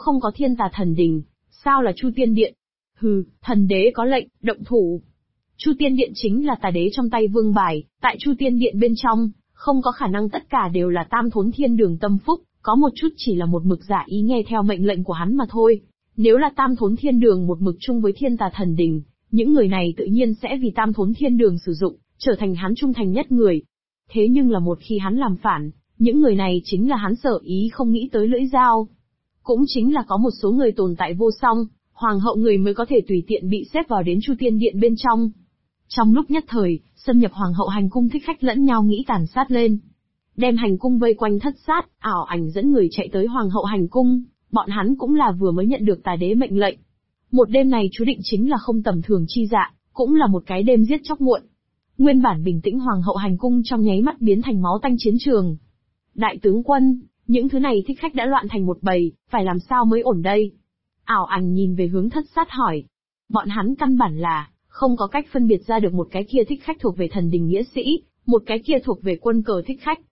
không có Thiên Tà Thần Đình, sao là Chu Tiên Điện? Hừ, thần đế có lệnh, động thủ. Chu Tiên Điện chính là tà đế trong tay vương bài, tại Chu Tiên Điện bên trong, không có khả năng tất cả đều là Tam Thốn Thiên Đường tâm phúc, có một chút chỉ là một mực giả ý nghe theo mệnh lệnh của hắn mà thôi. Nếu là Tam Thốn Thiên Đường một mực chung với Thiên Tà Thần Đình, những người này tự nhiên sẽ vì Tam Thốn Thiên Đường sử dụng, trở thành hắn trung thành nhất người. Thế nhưng là một khi hắn làm phản, những người này chính là hắn sở ý không nghĩ tới lưỡi dao. Cũng chính là có một số người tồn tại vô song, hoàng hậu người mới có thể tùy tiện bị xếp vào đến Chu Tiên Điện bên trong. Trong lúc nhất thời, xâm nhập hoàng hậu hành cung thích khách lẫn nhau nghĩ tàn sát lên. Đem hành cung vây quanh thất sát, ảo ảnh dẫn người chạy tới hoàng hậu hành cung, bọn hắn cũng là vừa mới nhận được tà đế mệnh lệnh. Một đêm này chú định chính là không tầm thường chi dạ, cũng là một cái đêm giết chóc muộn. Nguyên bản bình tĩnh hoàng hậu hành cung trong nháy mắt biến thành máu tanh chiến trường. Đại tướng quân, những thứ này thích khách đã loạn thành một bầy, phải làm sao mới ổn đây? Ảo ảnh nhìn về hướng thất sát hỏi. Bọn hắn căn bản là không có cách phân biệt ra được một cái kia thích khách thuộc về thần đình nghĩa sĩ, một cái kia thuộc về quân cờ thích khách.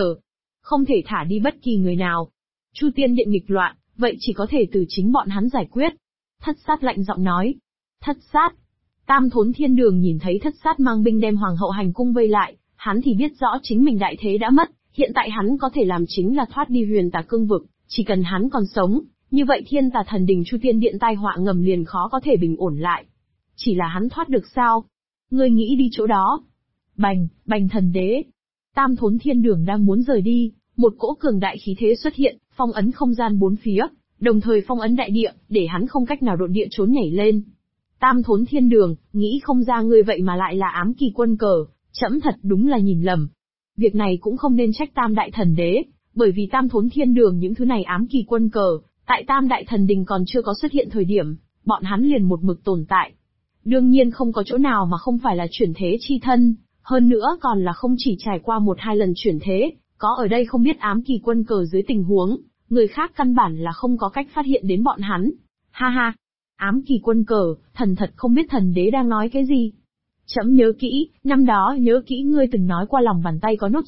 Không thể thả đi bất kỳ người nào. Chu Tiên Điện nghịch loạn, vậy chỉ có thể từ chính bọn hắn giải quyết. Thất sát lạnh giọng nói. Thất sát. Tam Thốn Thiên Đường nhìn thấy thất sát mang binh đem hoàng hậu hành cung vây lại, hắn thì biết rõ chính mình đại thế đã mất, hiện tại hắn có thể làm chính là thoát đi huyền tà cương vực, chỉ cần hắn còn sống, như vậy Thiên Tà Thần Đình Chu Tiên Điện tai họa ngầm liền khó có thể bình ổn lại. Chỉ là hắn thoát được sao? Ngươi nghĩ đi chỗ đó. Bành, bành thần đế. Tam Thốn Thiên Đường đang muốn rời đi, một cỗ cường đại khí thế xuất hiện, phong ấn không gian bốn phía, đồng thời phong ấn đại địa, để hắn không cách nào độn địa trốn nhảy lên. Tam Thốn Thiên Đường, nghĩ không ra ngươi vậy mà lại là ám kỳ quân cờ, trẫm thật đúng là nhìn lầm. Việc này cũng không nên trách Tam Đại Thần Đế, bởi vì Tam Thốn Thiên Đường những thứ này ám kỳ quân cờ, tại Tam Đại Thần Đình còn chưa có xuất hiện thời điểm, bọn hắn liền một mực tồn tại. Đương nhiên không có chỗ nào mà không phải là chuyển thế chi thân, hơn nữa còn là không chỉ trải qua một hai lần chuyển thế, có ở đây không biết ám kỳ quân cờ dưới tình huống, người khác căn bản là không có cách phát hiện đến bọn hắn. Ha ha! Ám kỳ quân cờ, thần thật không biết thần đế đang nói cái gì. Trẫm nhớ kỹ, năm đó nhớ kỹ ngươi từng nói qua lòng bàn tay có nốt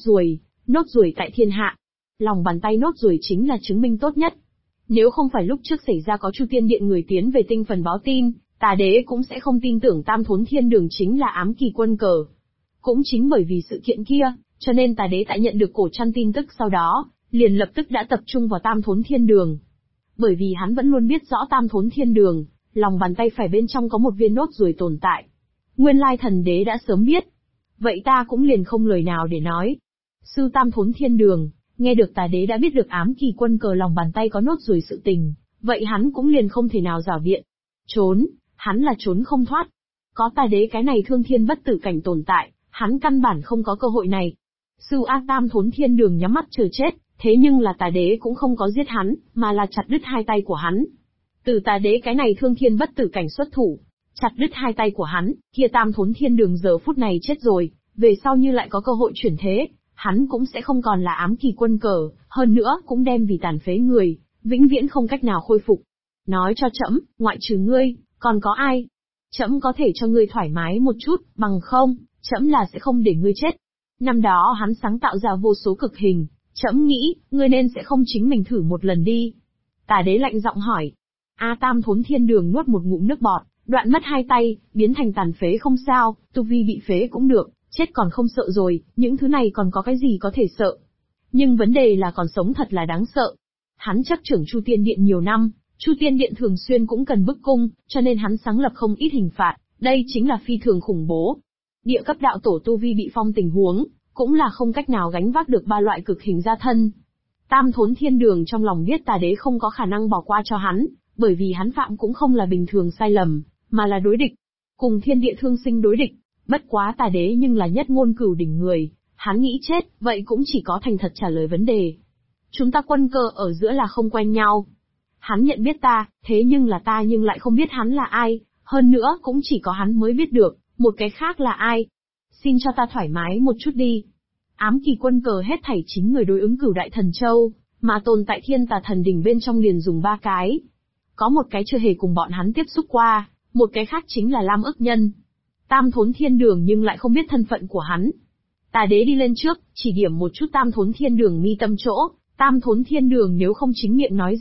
ruồi tại thiên hạ. Lòng bàn tay nốt ruồi chính là chứng minh tốt nhất. Nếu không phải lúc trước xảy ra có Chu Tiên Điện người tiến về tinh phần báo tin, tà đế cũng sẽ không tin tưởng Tam Thốn Thiên Đường chính là ám kỳ quân cờ. Cũng chính bởi vì sự kiện kia, cho nên tà đế tại nhận được cổ trăn tin tức sau đó, liền lập tức đã tập trung vào Tam Thốn Thiên Đường. Bởi vì hắn vẫn luôn biết rõ Tam Thốn Thiên Đường, lòng bàn tay phải bên trong có một viên nốt ruồi tồn tại. Nguyên lai thần đế đã sớm biết. Vậy ta cũng liền không lời nào để nói. Sư Tam Thốn Thiên Đường, nghe được tà đế đã biết được ám kỳ quân cờ lòng bàn tay có nốt ruồi sự tình, vậy hắn cũng liền không thể nào giảo biện. Trốn, hắn là trốn không thoát. Có tà đế cái này thương thiên bất tử cảnh tồn tại, hắn căn bản không có cơ hội này. Sư A Tam Thốn Thiên Đường nhắm mắt chờ chết, thế nhưng là tà đế cũng không có giết hắn, mà là chặt đứt hai tay của hắn. Từ tà đế cái này thương thiên bất tử cảnh xuất thủ, chặt đứt hai tay của hắn, kia Tam Thốn Thiên Đường giờ phút này chết rồi, về sau như lại có cơ hội chuyển thế, hắn cũng sẽ không còn là ám kỳ quân cờ, hơn nữa cũng đem vì tàn phế người, vĩnh viễn không cách nào khôi phục. Nói cho trẫm, ngoại trừ ngươi, còn có ai? Trẫm có thể cho ngươi thoải mái một chút, bằng không, trẫm là sẽ không để ngươi chết. Năm đó hắn sáng tạo ra vô số cực hình, trẫm nghĩ, ngươi nên sẽ không chính mình thử một lần đi. Tà đế lạnh giọng hỏi. A Tam Thốn Thiên Đường nuốt một ngụm nước bọt, đoạn mất hai tay, biến thành tàn phế không sao, tu vi bị phế cũng được, chết còn không sợ rồi, những thứ này còn có cái gì có thể sợ. Nhưng vấn đề là còn sống thật là đáng sợ. Hắn chấp trưởng Chu Tiên Điện nhiều năm, Chu Tiên Điện thường xuyên cũng cần bức cung, cho nên hắn sáng lập không ít hình phạt, đây chính là phi thường khủng bố. Địa cấp đạo tổ tu vi bị phong tình huống, cũng là không cách nào gánh vác được ba loại cực hình gia thân. Tam Thốn Thiên Đường trong lòng biết tà đế không có khả năng bỏ qua cho hắn, bởi vì hắn phạm cũng không là bình thường sai lầm, mà là đối địch. Cùng thiên địa thương sinh đối địch, bất quá tà đế nhưng là nhất ngôn cửu đỉnh người, hắn nghĩ chết, vậy cũng chỉ có thành thật trả lời vấn đề. Chúng ta quân cơ ở giữa là không quen nhau. Hắn nhận biết ta, thế nhưng là ta nhưng lại không biết hắn là ai, hơn nữa cũng chỉ có hắn mới biết được, một cái khác là ai. Xin cho ta thoải mái một chút đi. Ám kỳ quân cờ hết thảy chính người đối ứng Cửu Đại Thần Châu, mà tồn tại Thiên Tà Thần Đình bên trong liền dùng 3 cái. Có một cái chưa hề cùng bọn hắn tiếp xúc qua, một cái khác chính là Lam Ức Nhân. Tam Thốn Thiên Đường nhưng lại không biết thân phận của hắn. Tà đế đi lên trước, chỉ điểm một chút Tam Thốn Thiên Đường mi tâm chỗ, Tam Thốn Thiên Đường nếu không chính miệng nói ra,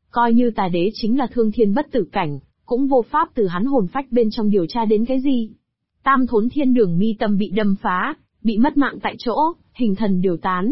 Coi như tà đế chính là thương thiên bất tử cảnh, cũng vô pháp từ hắn hồn phách bên trong điều tra đến cái gì. Tam thốn thiên đường mi tâm bị đâm phá, bị mất mạng tại chỗ, hình thần điều tán.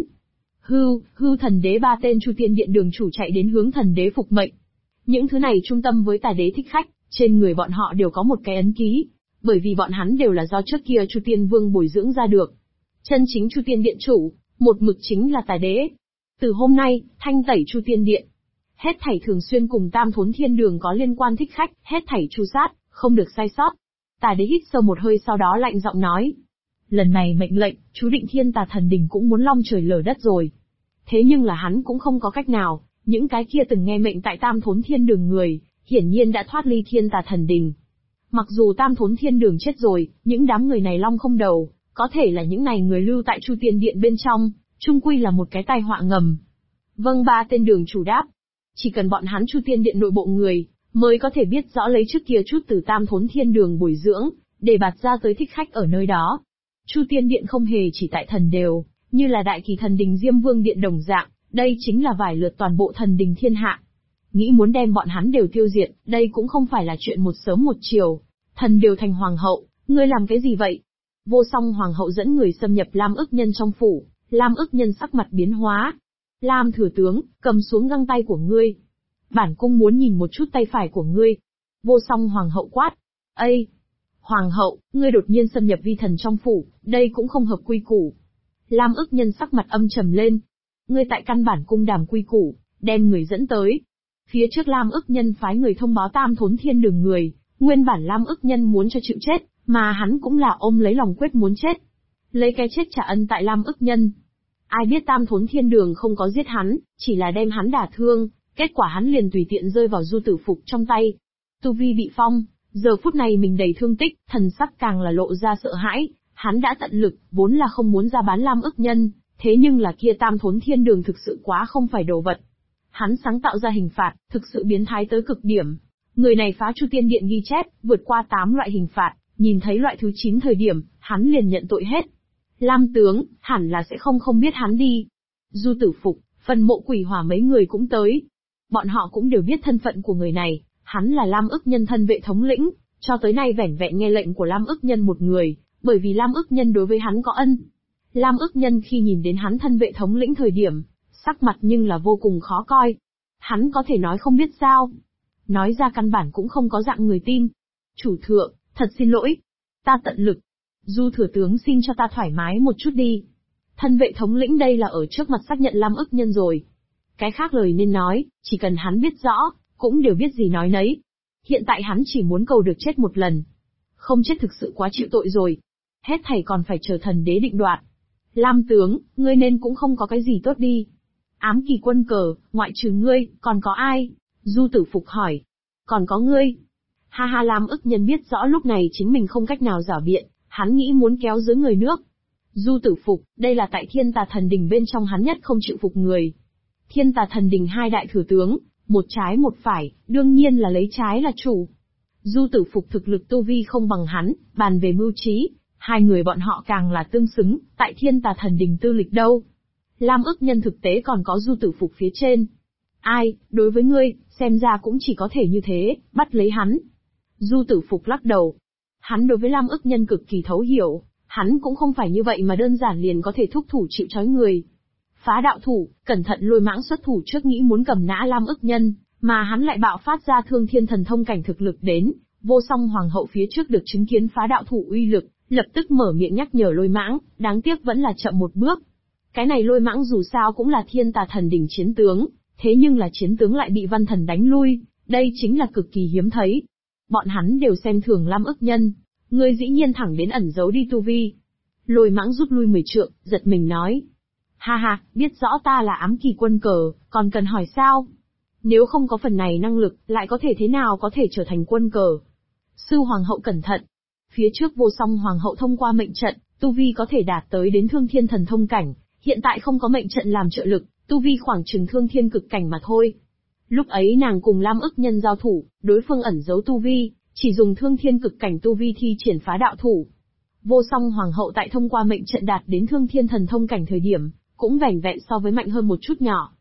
Hưu thần đế ba tên Chu Tiên Điện đường chủ chạy đến hướng thần đế phục mệnh. Những thứ này trung tâm với tà đế thích khách, trên người bọn họ đều có một cái ấn ký, bởi vì bọn hắn đều là do trước kia Chu Tiên Vương bồi dưỡng ra được. Chân chính Chu Tiên Điện chủ, một mực chính là tà đế. Từ hôm nay, thanh tẩy Chu Tiên Điện. Hết thảy thường xuyên cùng Tam Thốn Thiên Đường có liên quan thích khách, hết thảy tru sát, không được sai sót. Tà đế hít sâu một hơi sau đó lạnh giọng nói. Lần này mệnh lệnh, chú định Thiên Tà Thần Đình cũng muốn long trời lở đất rồi. Thế nhưng là hắn cũng không có cách nào, những cái kia từng nghe mệnh tại Tam Thốn Thiên Đường người, hiển nhiên đã thoát ly Thiên Tà Thần Đình. Mặc dù Tam Thốn Thiên Đường chết rồi, những đám người này long không đầu, có thể là những này người lưu tại Chu Tiên Điện bên trong, chung quy là một cái tai họa ngầm. Vâng, ba tên đường chủ đáp. Chỉ cần bọn hắn Chu Tiên Điện nội bộ người, mới có thể biết rõ lấy trước kia chút từ Tam Thốn Thiên Đường bồi dưỡng, để bạt ra tới thích khách ở nơi đó. Chu Tiên Điện không hề chỉ tại thần đều, như là Đại Kỳ Thần Đình Diêm Vương Điện đồng dạng, đây chính là vài lượt toàn bộ thần đình thiên hạ. Nghĩ muốn đem bọn hắn đều tiêu diệt, đây cũng không phải là chuyện một sớm một chiều. Thần đều thành hoàng hậu, ngươi làm cái gì vậy? Vô Song hoàng hậu dẫn người xâm nhập Lam Ức Nhân trong phủ, Lam Ức Nhân sắc mặt biến hóa. Lam thừa tướng, cầm xuống găng tay của ngươi. Bản cung muốn nhìn một chút tay phải của ngươi. Vô Song hoàng hậu quát. Ây! Hoàng hậu, ngươi đột nhiên xâm nhập vi thần trong phủ, đây cũng không hợp quy củ. Lam Ức Nhân sắc mặt âm trầm lên. Ngươi tại căn bản cung đàm quy củ, đem người dẫn tới. Phía trước Lam Ức Nhân phái người thông báo Tam Thốn Thiên Đường người, nguyên bản Lam Ức Nhân muốn cho chịu chết, mà hắn cũng là ôm lấy lòng quyết muốn chết. Lấy cái chết trả ân tại Lam Ức Nhân. Ai biết Tam Thốn Thiên Đường không có giết hắn, chỉ là đem hắn đả thương, kết quả hắn liền tùy tiện rơi vào Du Tử Phục trong tay. Tu vi bị phong, giờ phút này mình đầy thương tích, thần sắc càng là lộ ra sợ hãi, hắn đã tận lực, vốn là không muốn ra bán Lam Ức Nhân, thế nhưng là kia Tam Thốn Thiên Đường thực sự quá không phải đồ vật. Hắn sáng tạo ra hình phạt, thực sự biến thái tới cực điểm. Người này phá Chu Tiên Điện ghi chép, vượt qua 8 loại hình phạt, nhìn thấy loại thứ 9 thời điểm, hắn liền nhận tội hết. Lam tướng, hẳn là sẽ không biết hắn đi. Du Tử Phục, Phần Mộ Quỷ Hỏa mấy người cũng tới. Bọn họ cũng đều biết thân phận của người này, hắn là Lam Ức Nhân thân vệ thống lĩnh, cho tới nay vẻn vẹn nghe lệnh của Lam Ức Nhân một người, bởi vì Lam Ức Nhân đối với hắn có ân. Lam Ức Nhân khi nhìn đến hắn thân vệ thống lĩnh thời điểm, sắc mặt nhưng là vô cùng khó coi. Hắn có thể nói không biết sao. Nói ra căn bản cũng không có dạng người tin. Chủ thượng, thật xin lỗi. Ta tận lực. Du thừa tướng xin cho ta thoải mái một chút đi. Thân vệ thống lĩnh đây là ở trước mặt xác nhận Lam Ức Nhân rồi. Cái khác lời nên nói, chỉ cần hắn biết rõ, cũng đều biết gì nói nấy. Hiện tại hắn chỉ muốn cầu được chết một lần. Không chết thực sự quá chịu tội rồi. Hết thảy còn phải chờ thần đế định đoạt. Lam tướng, ngươi nên cũng không có cái gì tốt đi. Ám Kỳ Quân Cờ, ngoại trừ ngươi, còn có ai? Du Tử Phục hỏi. Còn có ngươi. Ha ha, Lam Ức Nhân biết rõ lúc này chính mình không cách nào giảo biện, hắn nghĩ muốn kéo dưới người nước. Du Tử Phục, đây là tại Thiên Tà Thần Đình bên trong hắn nhất không chịu phục người. Thiên Tà Thần Đình hai đại thừa tướng, một trái một phải, đương nhiên là lấy trái là chủ. Du Tử Phục thực lực tu vi không bằng hắn, bàn về mưu trí, hai người bọn họ càng là tương xứng, tại Thiên Tà Thần Đình tư lịch đâu. Lam Ức Nhân thực tế còn có Du Tử Phục phía trên. Ai, đối với ngươi, xem ra cũng chỉ có thể như thế, bắt lấy hắn. Du Tử Phục lắc đầu. Hắn đối với Lam Ức Nhân cực kỳ thấu hiểu, hắn cũng không phải như vậy mà đơn giản liền có thể thúc thủ chịu trói người. Phá đạo thủ, cẩn thận Lôi Mãng xuất thủ trước nghĩ muốn cầm nã Lam Ức Nhân, mà hắn lại bạo phát ra Thương Thiên Thần Thông cảnh thực lực đến, Vô Song hoàng hậu phía trước được chứng kiến phá đạo thủ uy lực, lập tức mở miệng nhắc nhở Lôi Mãng, đáng tiếc vẫn là chậm một bước. Cái này Lôi Mãng dù sao cũng là Thiên Tà Thần Đình chiến tướng, thế nhưng là chiến tướng lại bị Văn Thần đánh lui, đây chính là cực kỳ hiếm thấy. Bọn hắn đều xem thường Lam Ức Nhân, ngươi dĩ nhiên thẳng đến ẩn giấu đi tu vi. Lôi Mãng rút lui 10 trượng, giật mình nói. Ha ha, biết rõ ta là Ám Kỳ Quân Cờ, còn cần hỏi sao? Nếu không có phần này năng lực, lại có thể thế nào có thể trở thành quân cờ? Sư hoàng hậu cẩn thận. Phía trước Vô Song hoàng hậu thông qua mệnh trận, tu vi có thể đạt tới đến Thương Thiên Thần Thông cảnh, hiện tại không có mệnh trận làm trợ lực, tu vi khoảng chừng Thương Thiên cực cảnh mà thôi. Lúc ấy nàng cùng Lam Ức Nhân giao thủ, đối phương ẩn giấu tu vi, chỉ dùng Thương Thiên cực cảnh tu vi thi triển phá đạo thủ. Vô Song hoàng hậu tại thông qua mệnh trận đạt đến Thương Thiên Thần Thông cảnh thời điểm, cũng vẻn vẹn so với mạnh hơn một chút nhỏ.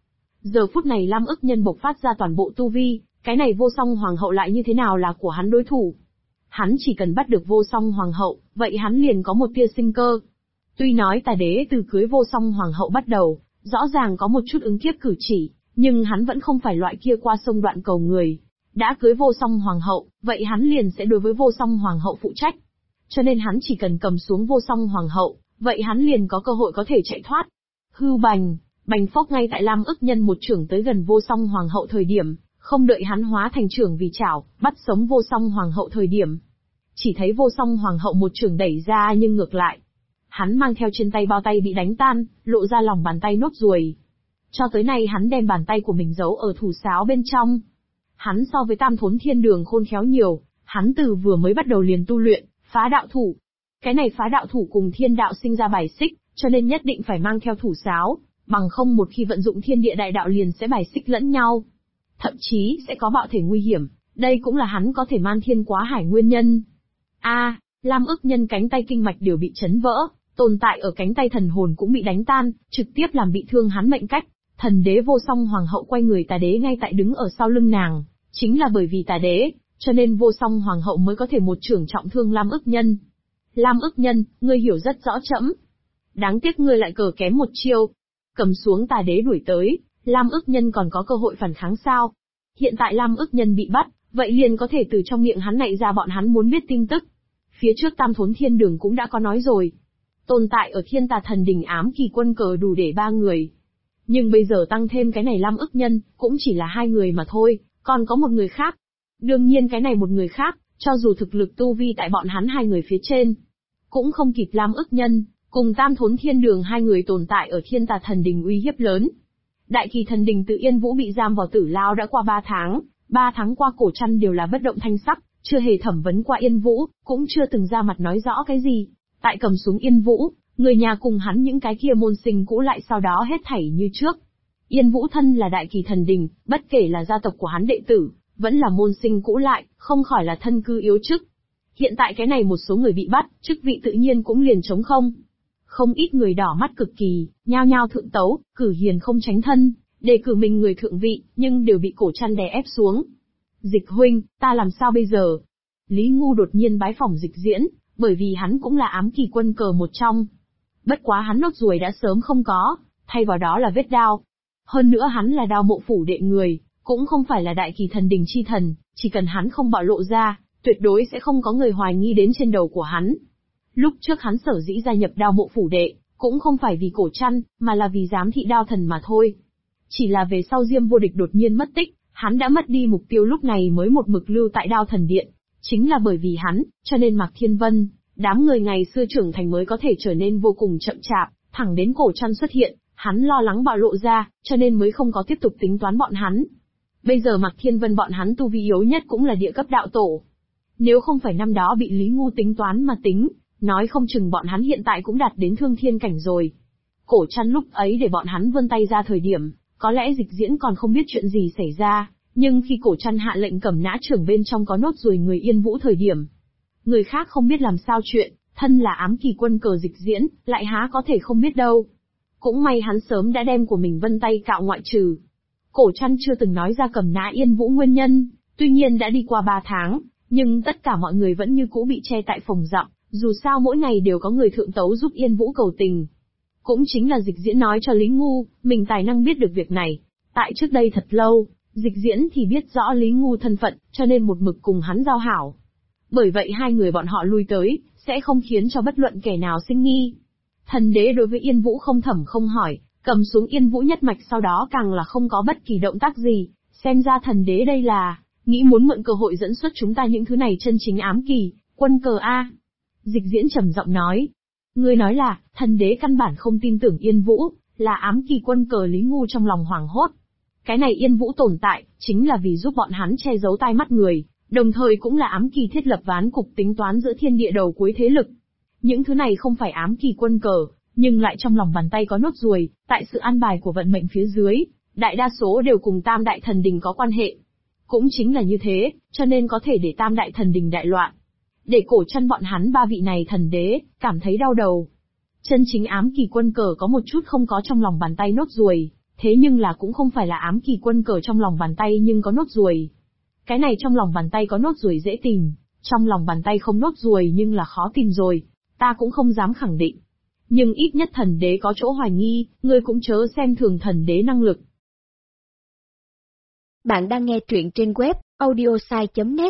Giờ phút này Lam ức nhân bộc phát ra toàn bộ tu vi, cái này vô song hoàng hậu lại như thế nào là của hắn đối thủ. Hắn chỉ cần bắt được vô song hoàng hậu, vậy hắn liền có một tia sinh cơ. Tuy nói Tà Đế từ cưới vô song hoàng hậu bắt đầu, rõ ràng có một chút ứng kiếp cử chỉ, nhưng hắn vẫn không phải loại kia qua sông đoạn cầu người. Đã cưới vô song hoàng hậu, vậy hắn liền sẽ đối với vô song hoàng hậu phụ trách. Cho nên hắn chỉ cần cầm xuống vô song hoàng hậu, vậy hắn liền có cơ hội có thể chạy thoát. Hư bành, bành phốc ngay tại Lam ức nhân một trưởng tới gần vô song hoàng hậu thời điểm, không đợi hắn hóa thành trưởng vì chảo, bắt sống vô song hoàng hậu thời điểm. Chỉ thấy vô song hoàng hậu một trưởng đẩy ra nhưng ngược lại. Hắn mang theo trên tay bao tay bị đánh tan, lộ ra lòng bàn tay nốt ruồi. Cho tới nay hắn đem bàn tay của mình giấu ở thủ sáo bên trong. Hắn so với Tam Thốn Thiên Đường khôn khéo nhiều, hắn từ vừa mới bắt đầu liền tu luyện, phá đạo thủ. Cái này phá đạo thủ cùng thiên đạo sinh ra bài xích, cho nên nhất định phải mang theo thủ sáo, bằng không một khi vận dụng thiên địa đại đạo liền sẽ bài xích lẫn nhau. Thậm chí sẽ có bạo thể nguy hiểm, đây cũng là hắn có thể man thiên quá hải nguyên nhân. Lam ức nhân cánh tay kinh mạch đều bị chấn vỡ, tồn tại ở cánh tay thần hồn cũng bị đánh tan, trực tiếp làm bị thương hắn mệnh cách. Thần đế vô song hoàng hậu quay người Tà Đế ngay tại đứng ở sau lưng nàng, chính là bởi vì Tà Đế, cho nên vô song hoàng hậu mới có thể một trưởng trọng thương Lam ức nhân. Lam ức nhân, ngươi hiểu rất rõ trẫm. Đáng tiếc ngươi lại cờ kém một chiêu. Cầm xuống Tà Đế đuổi tới, Lam ức nhân còn có cơ hội phản kháng sao? Hiện tại Lam ức nhân bị bắt, vậy liền có thể từ trong miệng hắn nạy ra bọn hắn muốn biết tin tức. Phía trước Tam Thốn Thiên Đường cũng đã có nói rồi. Tồn tại ở Thiên Tà Thần Đình ám kỳ quân cờ đủ để 3 người. Nhưng bây giờ tăng thêm cái này Lam ức nhân, cũng chỉ là 2 người mà thôi, còn có một người khác. Đương nhiên cái này một người khác, cho dù thực lực tu vi tại bọn hắn 2 người phía trên, cũng không kịp Lam ức nhân, cùng Tam Thốn Thiên Đường 2 người tồn tại ở Thiên Tà Thần Đình uy hiếp lớn. Đại Kỳ Thần Đình tự Yên Vũ bị giam vào tử lao đã qua 3 tháng, 3 tháng qua Cổ Trăn đều là bất động thanh sắc, chưa hề thẩm vấn qua Yên Vũ, cũng chưa từng ra mặt nói rõ cái gì. Tại cầm xuống Yên Vũ, người nhà cùng hắn những cái kia môn sinh cũ lại sau đó hết thảy như trước. Yên Vũ thân là Đại Kỳ Thần Đình, bất kể là gia tộc của hắn đệ tử, vẫn là môn sinh cũ lại, không khỏi là thân cư yếu chức. Hiện tại cái này một số người bị bắt, chức vị tự nhiên cũng liền trống không. Không ít người đỏ mắt cực kỳ, nhao nhao thượng tấu, cử hiền không tránh thân, đề cử mình người thượng vị, nhưng đều bị Cổ Trăn đè ép xuống. Dịch huynh, ta làm sao bây giờ? Lý Ngu đột nhiên bái phỏng Dịch Diễn, bởi vì hắn cũng là ám kỳ quân cờ một trong. Bất quá hắn nốt ruồi đã sớm không có, thay vào đó là vết đao. Hơn nữa hắn là Đao Mộ Phủ đệ người, cũng không phải là Đại Kỳ Thần Đình chi thần, chỉ cần hắn không bạo lộ ra, tuyệt đối sẽ không có người hoài nghi đến trên đầu của hắn. Lúc trước hắn sở dĩ gia nhập Đao Mộ Phủ đệ, cũng không phải vì Cổ Trăn, mà là vì giám thị đao thần mà thôi. Chỉ là về sau Diêm Vô Địch đột nhiên mất tích, hắn đã mất đi mục tiêu lúc này mới một mực lưu tại Đao Thần Điện. Chính là bởi vì hắn, cho nên Mạc Thiên Vân, đám người ngày xưa trưởng thành mới có thể trở nên vô cùng chậm chạp, thẳng đến Cổ Trăn xuất hiện, hắn lo lắng bạo lộ ra, cho nên mới không có tiếp tục tính toán bọn hắn. Bây giờ Mạc Thiên Vân bọn hắn tu vi yếu nhất cũng là địa cấp đạo tổ. Nếu không phải năm đó bị Lý Ngu tính toán mà tính, nói không chừng bọn hắn hiện tại cũng đạt đến thương thiên cảnh rồi. Cổ Trăn lúc ấy để bọn hắn vươn tay ra thời điểm, có lẽ Dịch Diễn còn không biết chuyện gì xảy ra, nhưng khi Cổ Trăn hạ lệnh cầm nã trưởng bên trong có nốt ruồi người Yên Vũ thời điểm, người khác không biết làm sao chuyện, thân là ám kỳ quân cờ Dịch Diễn, lại há có thể không biết đâu. Cũng may hắn sớm đã đem của mình vân tay cạo ngoại trừ. Cổ Trăn chưa từng nói ra cầm nã Yên Vũ nguyên nhân, tuy nhiên đã đi qua 3 tháng, nhưng tất cả mọi người vẫn như cũ bị che tại phòng rậm, dù sao mỗi ngày đều có người thượng tấu giúp Yên Vũ cầu tình. Cũng chính là Dịch Diễn nói cho Lý Ngu, mình tài năng biết được việc này. Tại trước đây thật lâu, Dịch Diễn thì biết rõ Lý Ngu thân phận, cho nên một mực cùng hắn giao hảo. Bởi vậy 2 người bọn họ lui tới, sẽ không khiến cho bất luận kẻ nào sinh nghi. Thần đế đối với Yên Vũ không thẩm không hỏi, cầm xuống Yên Vũ nhất mạch sau đó càng là không có bất kỳ động tác gì, xem ra thần đế đây là nghĩ muốn mượn cơ hội dẫn xuất chúng ta những thứ này chân chính ám kỳ, quân cờ A. Dịch Diễn trầm giọng nói. Ngươi nói là, thần đế căn bản không tin tưởng Yên Vũ, là ám kỳ quân cờ. Lý Ngu trong lòng hoảng hốt. Cái này Yên Vũ tồn tại, chính là vì giúp bọn hắn che giấu tai mắt người, đồng thời cũng là ám kỳ thiết lập ván cục tính toán giữa thiên địa đầu cuối thế lực. Những thứ này không phải ám kỳ quân cờ, nhưng lại trong lòng bàn tay có nốt ruồi, tại sự an bài của vận mệnh phía dưới, đại đa số đều cùng Tam Đại Thần Đình có quan hệ. Cũng chính là như thế, cho nên có thể để Tam Đại Thần Đình đại loạn. Để Cổ Trăn bọn hắn 3 vị này thần đế, cảm thấy đau đầu. Chân chính ám kỳ quân cờ có một chút không có trong lòng bàn tay nốt ruồi, Thế nhưng là cũng không phải là ám kỳ quân cờ trong lòng bàn tay nhưng có nốt ruồi. Cái này trong lòng bàn tay có nốt ruồi dễ tìm, trong lòng bàn tay không nốt ruồi nhưng là khó tìm rồi, ta cũng không dám khẳng định. Nhưng ít nhất thần đế có chỗ hoài nghi, ngươi cũng chớ xem thường thần đế năng lực. Bạn đang nghe truyện trên web audiosai.net.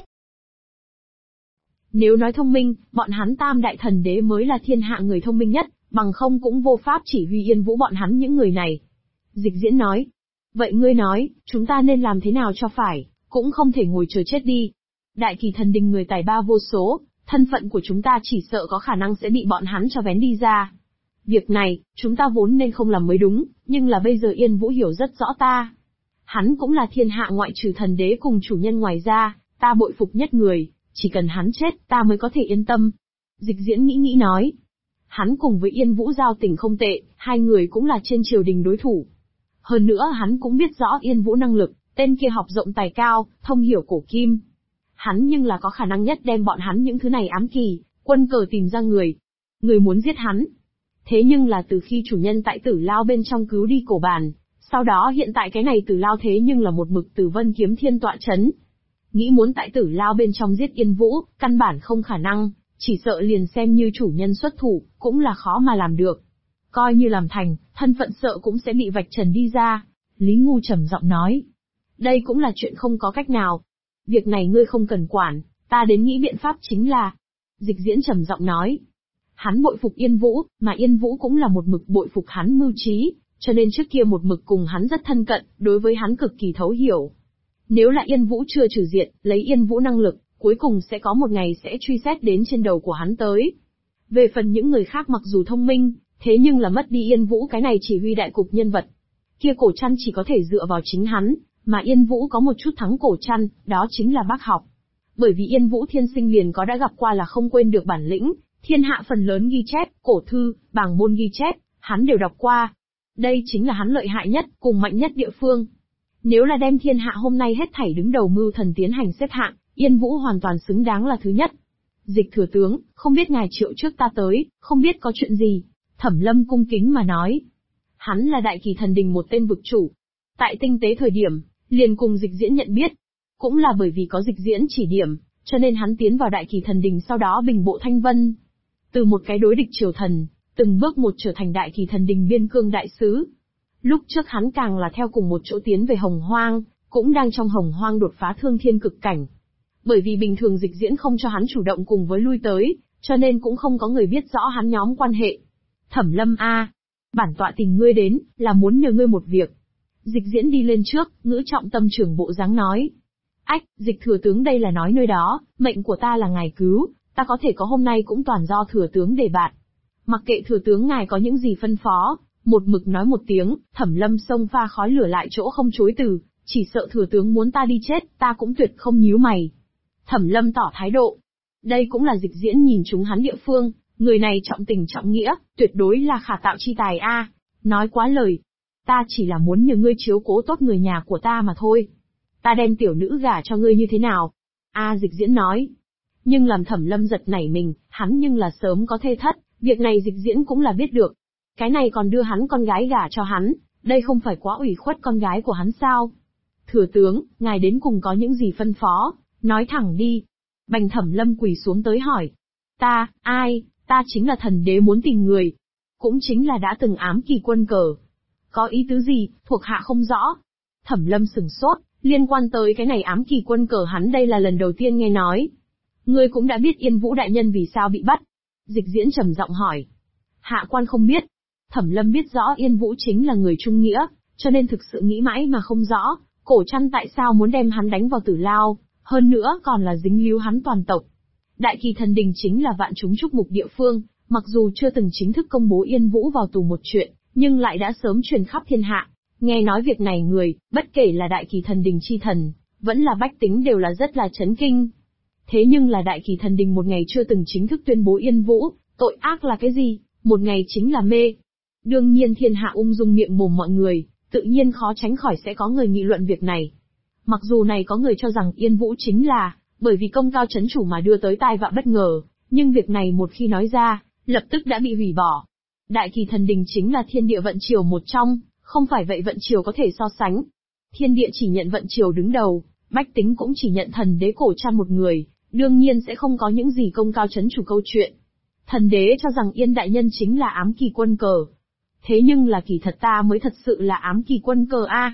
Nếu nói thông minh, bọn hắn tam đại thần đế mới là thiên hạ người thông minh nhất, bằng không cũng vô pháp chỉ huy Yên Vũ bọn hắn những người này. Dịch Diễn nói. Vậy ngươi nói, chúng ta nên làm thế nào cho phải, cũng không thể ngồi chờ chết đi. Đại Kỳ Thần Đình người tài ba vô số, thân phận của chúng ta chỉ sợ có khả năng sẽ bị bọn hắn cho vén đi ra. Việc này, chúng ta vốn nên không làm mới đúng, nhưng là bây giờ Yên Vũ hiểu rất rõ ta. Hắn cũng là thiên hạ ngoại trừ thần đế cùng chủ nhân ngoài ra, ta bội phục nhất người, chỉ cần hắn chết ta mới có thể yên tâm. Dịch Diễn nghĩ nói. Hắn cùng với Yên Vũ giao tình không tệ, hai người cũng là trên triều đình đối thủ. Hơn nữa hắn cũng biết rõ Yên Vũ năng lực, tên kia học rộng tài cao, thông hiểu cổ kim. Hắn nhưng là có khả năng nhất đem bọn hắn những thứ này ám kỳ, quân cờ tìm ra người. Người muốn giết hắn. Thế nhưng là từ khi chủ nhân tại Tử Lao bên trong cứu đi cổ bàn, sau đó hiện tại cái này Tử Lao thế nhưng là một mực Tử Vân Kiếm Thiên tọa chấn. Nghĩ muốn tại Tử Lao bên trong giết Yên Vũ, căn bản không khả năng, chỉ sợ liền xem như chủ nhân xuất thủ, cũng là khó mà làm được. Coi như làm thành, thân phận sợ cũng sẽ bị vạch trần đi ra. Lý Ngu trầm giọng nói. Đây cũng là chuyện không có cách nào. Việc này ngươi không cần quản, ta đến nghĩ biện pháp chính là. Dịch Diễn trầm giọng nói. Hắn bội phục Yên Vũ, mà Yên Vũ cũng là một mực bội phục hắn mưu trí, cho nên trước kia một mực cùng hắn rất thân cận, đối với hắn cực kỳ thấu hiểu. Nếu là Yên Vũ chưa trừ diệt, lấy Yên Vũ năng lực, cuối cùng sẽ có một ngày sẽ truy xét đến trên đầu của hắn tới. Về phần những người khác mặc dù thông minh, thế nhưng là mất đi Yên Vũ cái này chỉ huy đại cục nhân vật. Kia Cổ Trăn chỉ có thể dựa vào chính hắn, mà Yên Vũ có một chút thắng Cổ Trăn, đó chính là bác học. Bởi vì Yên Vũ thiên sinh liền có đã gặp qua là không quên được bản lĩnh, thiên hạ phần lớn ghi chép, cổ thư, bảng môn ghi chép, hắn đều đọc qua. Đây chính là hắn lợi hại nhất, cùng mạnh nhất địa phương. Nếu là đem thiên hạ hôm nay hết thảy đứng đầu mưu thần tiến hành xếp hạng, Yên Vũ hoàn toàn xứng đáng là thứ nhất. Dịch thừa tướng, không biết ngài triệu trước ta tới, không biết có chuyện gì. Thẩm Lâm cung kính mà nói. Hắn là Đại Kỳ Thần Đình một tên vực chủ. Tại tinh tế thời điểm, liền cùng Dịch Diễn nhận biết. Cũng là bởi vì có Dịch Diễn chỉ điểm, cho nên hắn tiến vào Đại Kỳ Thần Đình sau đó bình bộ thanh vân. Từ một cái đối địch triều thần, từng bước một trở thành Đại Kỳ Thần Đình biên cương đại sứ. Lúc trước hắn càng là theo cùng một chỗ tiến về Hồng Hoang, cũng đang trong Hồng Hoang đột phá thương thiên cực cảnh. Bởi vì bình thường Dịch Diễn không cho hắn chủ động cùng với lui tới, cho nên cũng không có người biết rõ hắn nhóm quan hệ. Thẩm Lâm a, bản tọa tìm ngươi đến, là muốn nhờ ngươi một việc. Dịch Diễn đi lên trước, ngữ trọng tâm trưởng bộ dáng nói. Ách, Dịch thừa tướng đây là nói nơi đó, mệnh của ta là ngài cứu, ta có thể có hôm nay cũng toàn do thừa tướng để bạt. Mặc kệ thừa tướng ngài có những gì phân phó, một mực nói một tiếng, Thẩm Lâm xông pha khói lửa lại chỗ không chối từ, chỉ sợ thừa tướng muốn ta đi chết, ta cũng tuyệt không nhíu mày. Thẩm Lâm tỏ thái độ. Đây cũng là Dịch Diễn nhìn chúng hắn địa phương, người này trọng tình trọng nghĩa, tuyệt đối là khả tạo chi tài a. Nói quá lời. Ta chỉ là muốn nhờ ngươi chiếu cố tốt người nhà của ta mà thôi. Ta đem tiểu nữ gả cho ngươi như thế nào? Dịch Diễn nói. Nhưng làm Thẩm Lâm giật nảy mình, hắn nhưng là sớm có thê thất, việc này Dịch Diễn cũng là biết được. Cái này còn đưa hắn con gái gả cho hắn, đây không phải quá ủy khuất con gái của hắn sao? Thừa tướng, ngài đến cùng có những gì phân phó, nói thẳng đi. Bành Thẩm Lâm quỳ xuống tới hỏi. Ta, ai, ta chính là thần đế muốn tìm người. Cũng chính là đã từng ám kỳ quân cờ. Có ý tứ gì, thuộc hạ không rõ. Thẩm Lâm sửng sốt, liên quan tới cái này ám kỳ quân cờ hắn đây là lần đầu tiên nghe nói. Ngươi cũng đã biết Yên Vũ đại nhân vì sao bị bắt. Dịch Diễn trầm giọng hỏi. Hạ quan không biết. Thẩm Lâm biết rõ Yên Vũ chính là người trung nghĩa, cho nên thực sự nghĩ mãi mà không rõ, Cổ Trăn tại sao muốn đem hắn đánh vào Tử Lao, hơn nữa còn là dính líu hắn toàn tộc. Đại Kỳ Thần Đình chính là vạn chúng chúc mục địa phương, mặc dù chưa từng chính thức công bố Yên Vũ vào tù một chuyện, nhưng lại đã sớm truyền khắp thiên hạ. Nghe nói việc này người, bất kể là Đại Kỳ Thần Đình chi thần, vẫn là bách tính đều là rất là chấn kinh. Thế nhưng là Đại Kỳ Thần Đình một ngày chưa từng chính thức tuyên bố Yên Vũ, tội ác là cái gì, một ngày chính là mê. Đương nhiên thiên hạ ung dung miệng mồm mọi người, tự nhiên khó tránh khỏi sẽ có người nghị luận việc này. Mặc dù này có người cho rằng Yên Vũ chính là, bởi vì công cao chấn chủ mà đưa tới tai vạ bất ngờ, nhưng việc này một khi nói ra, lập tức đã bị hủy bỏ. Đại Kỳ Thần Đình chính là thiên địa vận triều một trong, Không phải vậy vận triều có thể so sánh. Thiên địa chỉ nhận vận triều đứng đầu, bách tính cũng chỉ nhận thần đế cổ cha một người, đương nhiên sẽ không có những gì công cao chấn chủ câu chuyện. Thần đế cho rằng Yên đại nhân chính là ám kỳ quân cờ. Thế nhưng là kỳ thật ta mới thật sự là ám kỳ quân cờ a.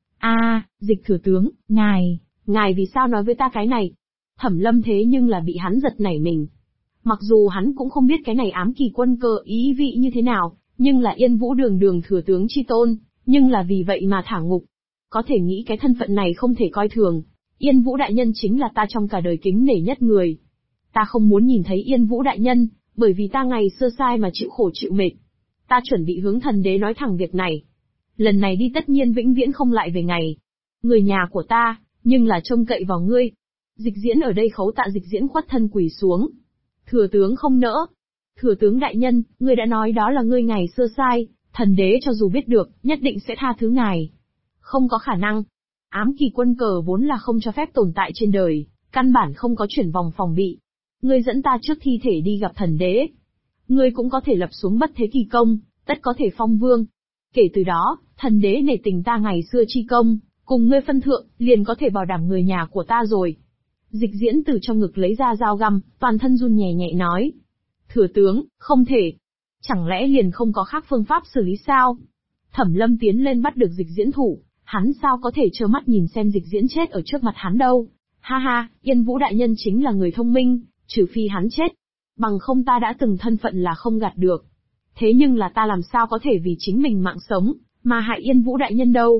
Dịch thừa tướng, ngài vì sao nói với ta cái này? Thẩm Lâm thế nhưng là bị hắn giật nảy mình. Mặc dù hắn cũng không biết cái này ám kỳ quân cờ ý vị như thế nào, nhưng là Yên Vũ đường thừa tướng chi tôn, nhưng là vì vậy mà thả ngục. Có thể nghĩ cái thân phận này không thể coi thường, Yên Vũ đại nhân chính là ta trong cả đời kính nể nhất người. Ta không muốn nhìn thấy Yên Vũ đại nhân, bởi vì ta ngày xưa sai mà chịu khổ chịu mệt. Ta chuẩn bị hướng thần đế nói thẳng việc này. Lần này đi tất nhiên vĩnh viễn không lại về ngày. Người nhà của ta, nhưng là trông cậy vào ngươi. Dịch Diễn ở đây khấu tạ Dịch Diễn khuất thân quỳ xuống. Thừa tướng không nỡ. Thừa tướng đại nhân, ngươi đã nói đó là ngươi ngày xưa sai, thần đế cho dù biết được, nhất định sẽ tha thứ ngài. Không có khả năng. Ám kỳ quân cờ vốn là không cho phép tồn tại trên đời, căn bản không có chuyển vòng phòng bị. Ngươi dẫn ta trước thi thể đi gặp thần đế. Ngươi cũng có thể lập xuống bất thế kỳ công, tất có thể phong vương. Kể từ đó, thần đế nể tình ta ngày xưa chi công, cùng ngươi phân thượng, liền có thể bảo đảm người nhà của ta rồi. Dịch Diễn từ trong ngực lấy ra dao găm, toàn thân run nhẹ nhẹ nói. Thừa tướng, không thể. Chẳng lẽ liền không có khác phương pháp xử lý sao? Thẩm Lâm tiến lên bắt được Dịch Diễn thủ, hắn sao có thể trơ mắt nhìn xem Dịch Diễn chết ở trước mặt hắn đâu. Ha ha, Yên Vũ đại nhân chính là người thông minh, trừ phi hắn chết. Bằng không ta đã từng thân phận là không gạt được. Thế nhưng là ta làm sao có thể vì chính mình mạng sống, mà hại Yên Vũ đại nhân đâu.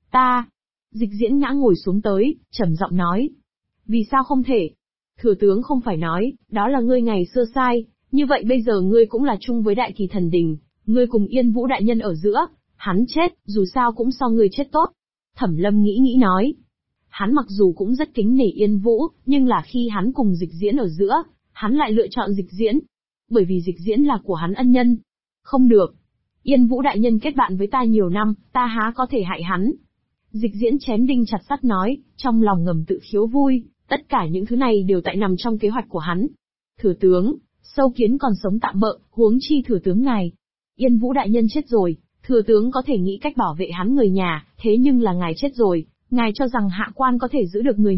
Dịch Diễn ngã ngồi xuống tới, trầm giọng nói. Vì sao không thể? Thừa tướng không phải nói, đó là ngươi ngày xưa sai, như vậy bây giờ ngươi cũng là chung với đại kỳ thần đình, ngươi cùng Yên Vũ đại nhân ở giữa, hắn chết, dù sao cũng so ngươi chết tốt. Thẩm Lâm nghĩ nói. Hắn mặc dù cũng rất kính nể Yên Vũ, nhưng là khi hắn cùng Dịch Diễn ở giữa, hắn lại lựa chọn Dịch Diễn. Bởi vì Dịch Diễn là của hắn ân nhân. Không được. Yên Vũ đại nhân kết bạn với ta nhiều năm, ta há có thể hại hắn. Dịch Diễn chém đinh chặt sắt nói, trong lòng ngầm tự khiếu vui, tất cả những thứ này đều tại nằm trong kế hoạch của hắn. Thừa tướng, sâu kiến còn sống tạm bợ, huống chi thừa tướng ngài. Yên Vũ đại nhân chết rồi, thừa tướng có thể nghĩ cách bảo vệ hắn người nhà, thế nhưng là ngài chết rồi, ngài cho rằng hạ quan có thể giữ được người